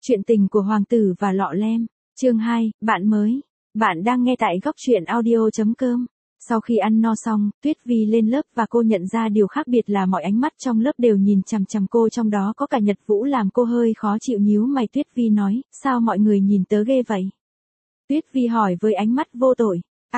Chuyện tình của hoàng tử và lọ lem. Chương 2, bạn mới. Bạn đang nghe tại góc truyện audio.com. Sau khi ăn no xong, Tuyết Vi lên lớp và cô nhận ra điều khác biệt là mọi ánh mắt trong lớp đều nhìn chằm chằm cô, trong đó có cả Nhật Vũ, làm cô hơi khó chịu nhíu mày. Tuyết Vi nói, sao mọi người nhìn tớ ghê vậy? Tuyết Vi hỏi với ánh mắt vô tội.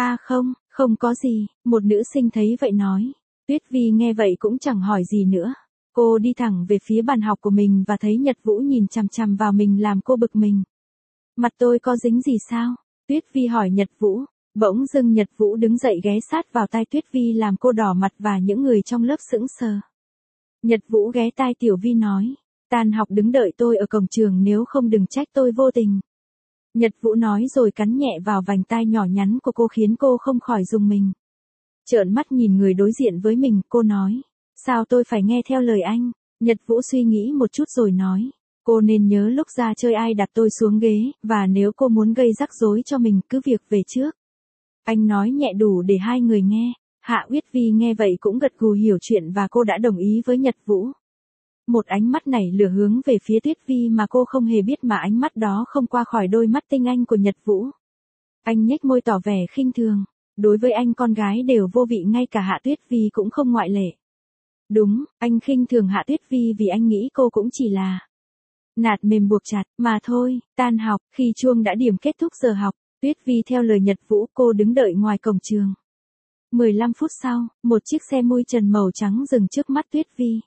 Không có gì, một nữ sinh thấy vậy nói. Tuyết Vi nghe vậy cũng chẳng hỏi gì nữa. Cô đi thẳng về phía bàn học của mình và thấy Nhật Vũ nhìn chằm chằm vào mình làm cô bực mình. Mặt tôi có dính gì sao? Tuyết Vi hỏi Nhật Vũ. Bỗng dưng Nhật Vũ đứng dậy ghé sát vào tai Tuyết Vi làm cô đỏ mặt và những người trong lớp sững sờ. Nhật Vũ ghé tai Tiểu Vi nói. Tan học đứng đợi tôi ở cổng trường, nếu không đừng trách tôi vô tình. Nhật Vũ nói rồi cắn nhẹ vào vành tai nhỏ nhắn của cô khiến cô không khỏi rùng mình. Trợn mắt nhìn người đối diện với mình, cô nói. Sao tôi phải nghe theo lời anh? Nhật Vũ suy nghĩ một chút rồi nói. Cô nên nhớ lúc ra chơi ai đặt tôi xuống ghế, và nếu cô muốn gây rắc rối cho mình cứ việc về trước. Anh nói nhẹ đủ để hai người nghe. Hạ Uyết Vi nghe vậy cũng gật gù hiểu chuyện và cô đã đồng ý với Nhật Vũ. Một ánh mắt nảy lửa hướng về phía Tuyết Vi mà cô không hề biết, mà ánh mắt đó không qua khỏi đôi mắt tinh anh của Nhật Vũ. Anh nhếch môi tỏ vẻ khinh thường. Đối với anh con gái đều vô vị, ngay cả Hạ Tuyết Vi cũng không ngoại lệ. Đúng, anh khinh thường Hạ Tuyết Vi vì anh nghĩ cô cũng chỉ là nạt mềm buộc chặt mà thôi. Tan học, khi chuông đã điểm kết thúc giờ học, Tuyết Vi theo lời Nhật Vũ cô đứng đợi ngoài cổng trường. 15 phút sau, một chiếc xe mui trần màu trắng dừng trước mắt Tuyết Vi.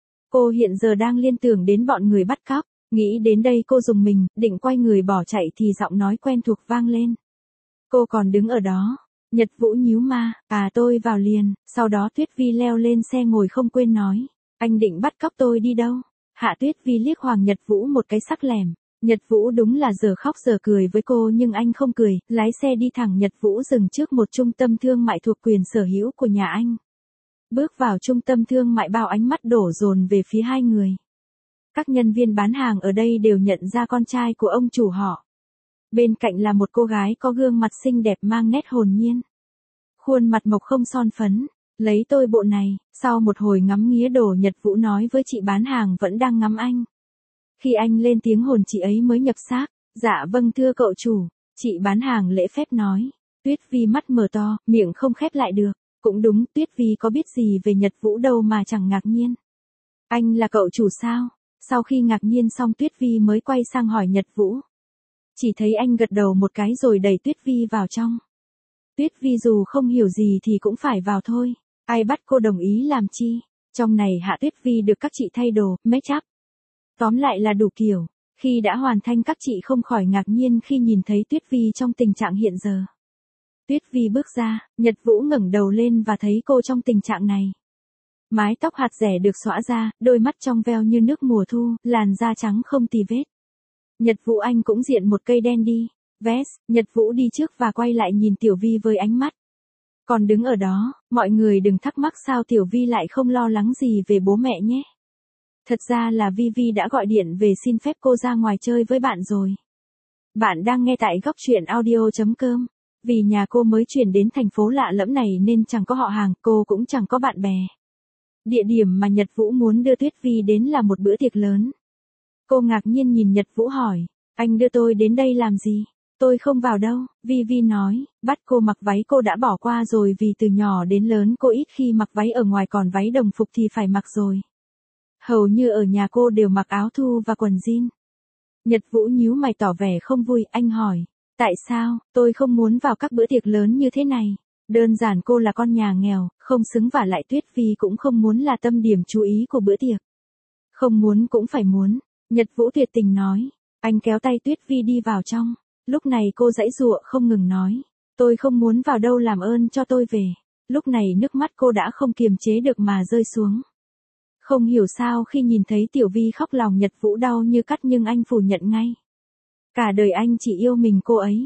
Cô hiện giờ đang liên tưởng đến bọn người bắt cóc. Nghĩ đến đây cô rùng mình, định quay người bỏ chạy thì giọng nói quen thuộc vang lên. Cô còn đứng ở đó. Nhật Vũ nhíu ma, tôi vào liền. Sau đó Tuyết Vi leo lên xe ngồi không quên nói. Anh định bắt cóc tôi đi đâu? Hạ Tuyết Vi liếc Hoàng Nhật Vũ một cái sắc lẻm. Nhật Vũ đúng là giờ khóc giờ cười với cô, nhưng anh không cười, lái xe đi thẳng. Nhật Vũ dừng trước một trung tâm thương mại thuộc quyền sở hữu của nhà anh. Bước vào trung tâm thương mại, bao ánh mắt đổ dồn về phía hai người. Các nhân viên bán hàng ở đây đều nhận ra con trai của ông chủ họ. Bên cạnh là một cô gái có gương mặt xinh đẹp mang nét hồn nhiên. Khuôn mặt mộc không son phấn. Lấy tôi bộ này. Sau một hồi ngắm nghía đồ, Nhật Vũ nói với chị bán hàng vẫn đang ngắm anh. Khi anh lên tiếng hồn, chị ấy mới nhập xác. Dạ vâng thưa cậu chủ. Chị bán hàng lễ phép nói. Tuyết Vi mắt mở to, miệng không khép lại được. Cũng đúng, Tuyết Vi có biết gì về Nhật Vũ đâu mà chẳng ngạc nhiên. Anh là cậu chủ sao? Sau khi ngạc nhiên xong, Tuyết Vi mới quay sang hỏi Nhật Vũ. Chỉ thấy anh gật đầu một cái rồi đẩy Tuyết Vi vào trong. Tuyết Vi dù không hiểu gì thì cũng phải vào thôi. Ai bắt cô đồng ý làm chi? Trong này Hạ Tuyết Vi được các chị thay đồ, make up. Tóm lại là đủ kiểu. Khi đã hoàn thành, các chị không khỏi ngạc nhiên khi nhìn thấy Tuyết Vi trong tình trạng hiện giờ. Tuyết Vi bước ra, Nhật Vũ ngẩng đầu lên và thấy cô trong tình trạng này. Mái tóc hạt rẻ được xõa ra, đôi mắt trong veo như nước mùa thu, làn da trắng không tì vết. Nhật Vũ anh cũng diện một cây đen đi. Vest, Nhật Vũ đi trước và quay lại nhìn Tiểu Vi với ánh mắt. Còn đứng ở đó, mọi người đừng thắc mắc sao Tiểu Vi lại không lo lắng gì về bố mẹ nhé. Thật ra là Vi đã gọi điện về xin phép cô ra ngoài chơi với bạn rồi. Bạn đang nghe tại góc truyện audio.com. Vì nhà cô mới chuyển đến thành phố lạ lẫm này nên chẳng có họ hàng, cô cũng chẳng có bạn bè. Địa điểm mà Nhật Vũ muốn đưa Tuyết Vi đến là một bữa tiệc lớn. Cô ngạc nhiên nhìn Nhật Vũ hỏi, anh đưa tôi đến đây làm gì? Tôi không vào đâu, Vi nói, bắt cô mặc váy cô đã bỏ qua rồi vì từ nhỏ đến lớn cô ít khi mặc váy ở ngoài, còn váy đồng phục thì phải mặc rồi. Hầu như ở nhà cô đều mặc áo thu và quần jean. Nhật Vũ nhíu mày tỏ vẻ không vui, anh hỏi, tại sao? Tôi không muốn vào các bữa tiệc lớn như thế này. Đơn giản cô là con nhà nghèo, không xứng, và lại Tuyết Vi cũng không muốn là tâm điểm chú ý của bữa tiệc. Không muốn cũng phải muốn. Nhật Vũ tuyệt tình nói. Anh kéo tay Tuyết Vi đi vào trong. Lúc này cô giãy giụa không ngừng nói. Tôi không muốn vào đâu, làm ơn cho tôi về. Lúc này nước mắt cô đã không kiềm chế được mà rơi xuống. Không hiểu sao khi nhìn thấy Tiểu Vi khóc, lòng Nhật Vũ đau như cắt, nhưng anh phủ nhận ngay. Cả đời anh chỉ yêu mình cô ấy.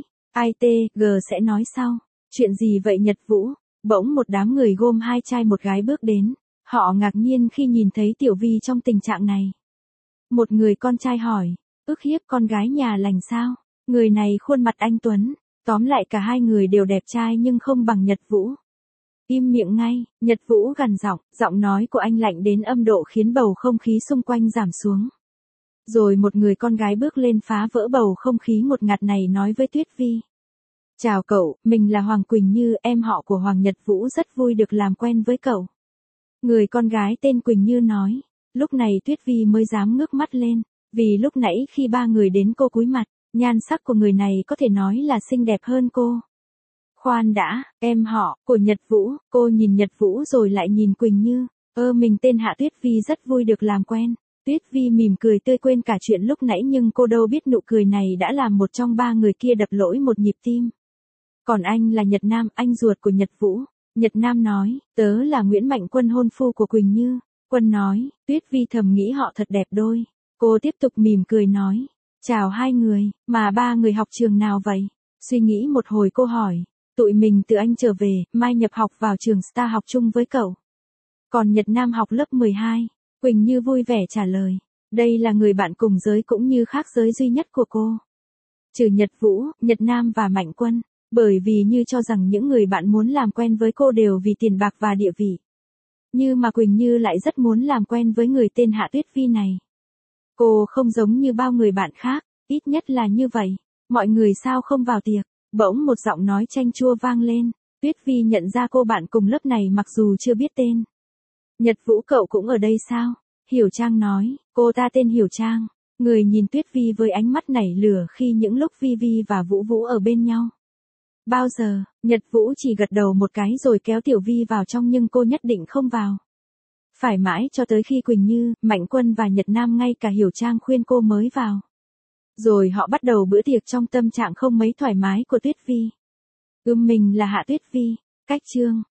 ITG sẽ nói sau. Chuyện gì vậy Nhật Vũ? Bỗng một đám người gồm 2 trai 1 gái bước đến. Họ ngạc nhiên khi nhìn thấy Tiểu Vi trong tình trạng này. Một người con trai hỏi, ức hiếp con gái nhà lành sao? Người này khuôn mặt anh tuấn. Tóm lại cả hai người đều đẹp trai nhưng không bằng Nhật Vũ. Im miệng ngay, Nhật Vũ gằn giọng, giọng nói của anh lạnh đến âm độ khiến bầu không khí xung quanh giảm xuống. Rồi một người con gái bước lên phá vỡ bầu không khí ngột ngạt này nói với Tuyết Vi. Chào cậu, mình là Hoàng Quỳnh Như, em họ của Hoàng Nhật Vũ, rất vui được làm quen với cậu. Người con gái tên Quỳnh Như nói. Lúc này Tuyết Vi mới dám ngước mắt lên, vì lúc nãy khi ba người đến cô cúi mặt, nhan sắc của người này có thể nói là xinh đẹp hơn cô. Khoan đã, em họ của Nhật Vũ, cô nhìn Nhật Vũ rồi lại nhìn Quỳnh Như. Mình tên Hạ Tuyết Vi, rất vui được làm quen. Tuyết Vi mỉm cười tươi quên cả chuyện lúc nãy, nhưng cô đâu biết nụ cười này đã làm một trong ba người kia đập lỗi một nhịp tim. Còn anh là Nhật Nam, anh ruột của Nhật Vũ. Nhật Nam nói, tớ là Nguyễn Mạnh Quân, hôn phu của Quỳnh Như. Quân nói, Tuyết Vi thầm nghĩ họ thật đẹp đôi. Cô tiếp tục mỉm cười nói, chào hai người, mà ba người học trường nào vậy? Suy nghĩ một hồi cô hỏi, tụi mình từ Anh trở về, mai nhập học vào trường Star học chung với cậu. Còn Nhật Nam học lớp 12. Quỳnh Như vui vẻ trả lời, đây là người bạn cùng giới cũng như khác giới duy nhất của cô. Trừ Nhật Vũ, Nhật Nam và Mạnh Quân, bởi vì Như cho rằng những người bạn muốn làm quen với cô đều vì tiền bạc và địa vị. Mà Quỳnh Như lại rất muốn làm quen với người tên Hạ Tuyết Vi này. Cô không giống như bao người bạn khác, ít nhất là như vậy. Mọi người sao không vào tiệc? Bỗng một giọng nói chanh chua vang lên. Tuyết Vi nhận ra cô bạn cùng lớp này mặc dù chưa biết tên. Nhật Vũ, cậu cũng ở đây sao? Hiểu Trang nói, cô ta tên Hiểu Trang. Người nhìn Tuyết Vi với ánh mắt nảy lửa khi những lúc Vi Vi và Vũ Vũ ở bên nhau. Bao giờ? Nhật Vũ chỉ gật đầu một cái rồi kéo Tiểu Vi vào trong, nhưng cô nhất định không vào. Phải mãi cho tới khi Quỳnh Như, Mạnh Quân và Nhật Nam ngay cả Hiểu Trang khuyên cô mới vào. Rồi họ bắt đầu bữa tiệc trong tâm trạng không mấy thoải mái của Tuyết Vi. Mình là Hạ Tuyết Vi. Cách chương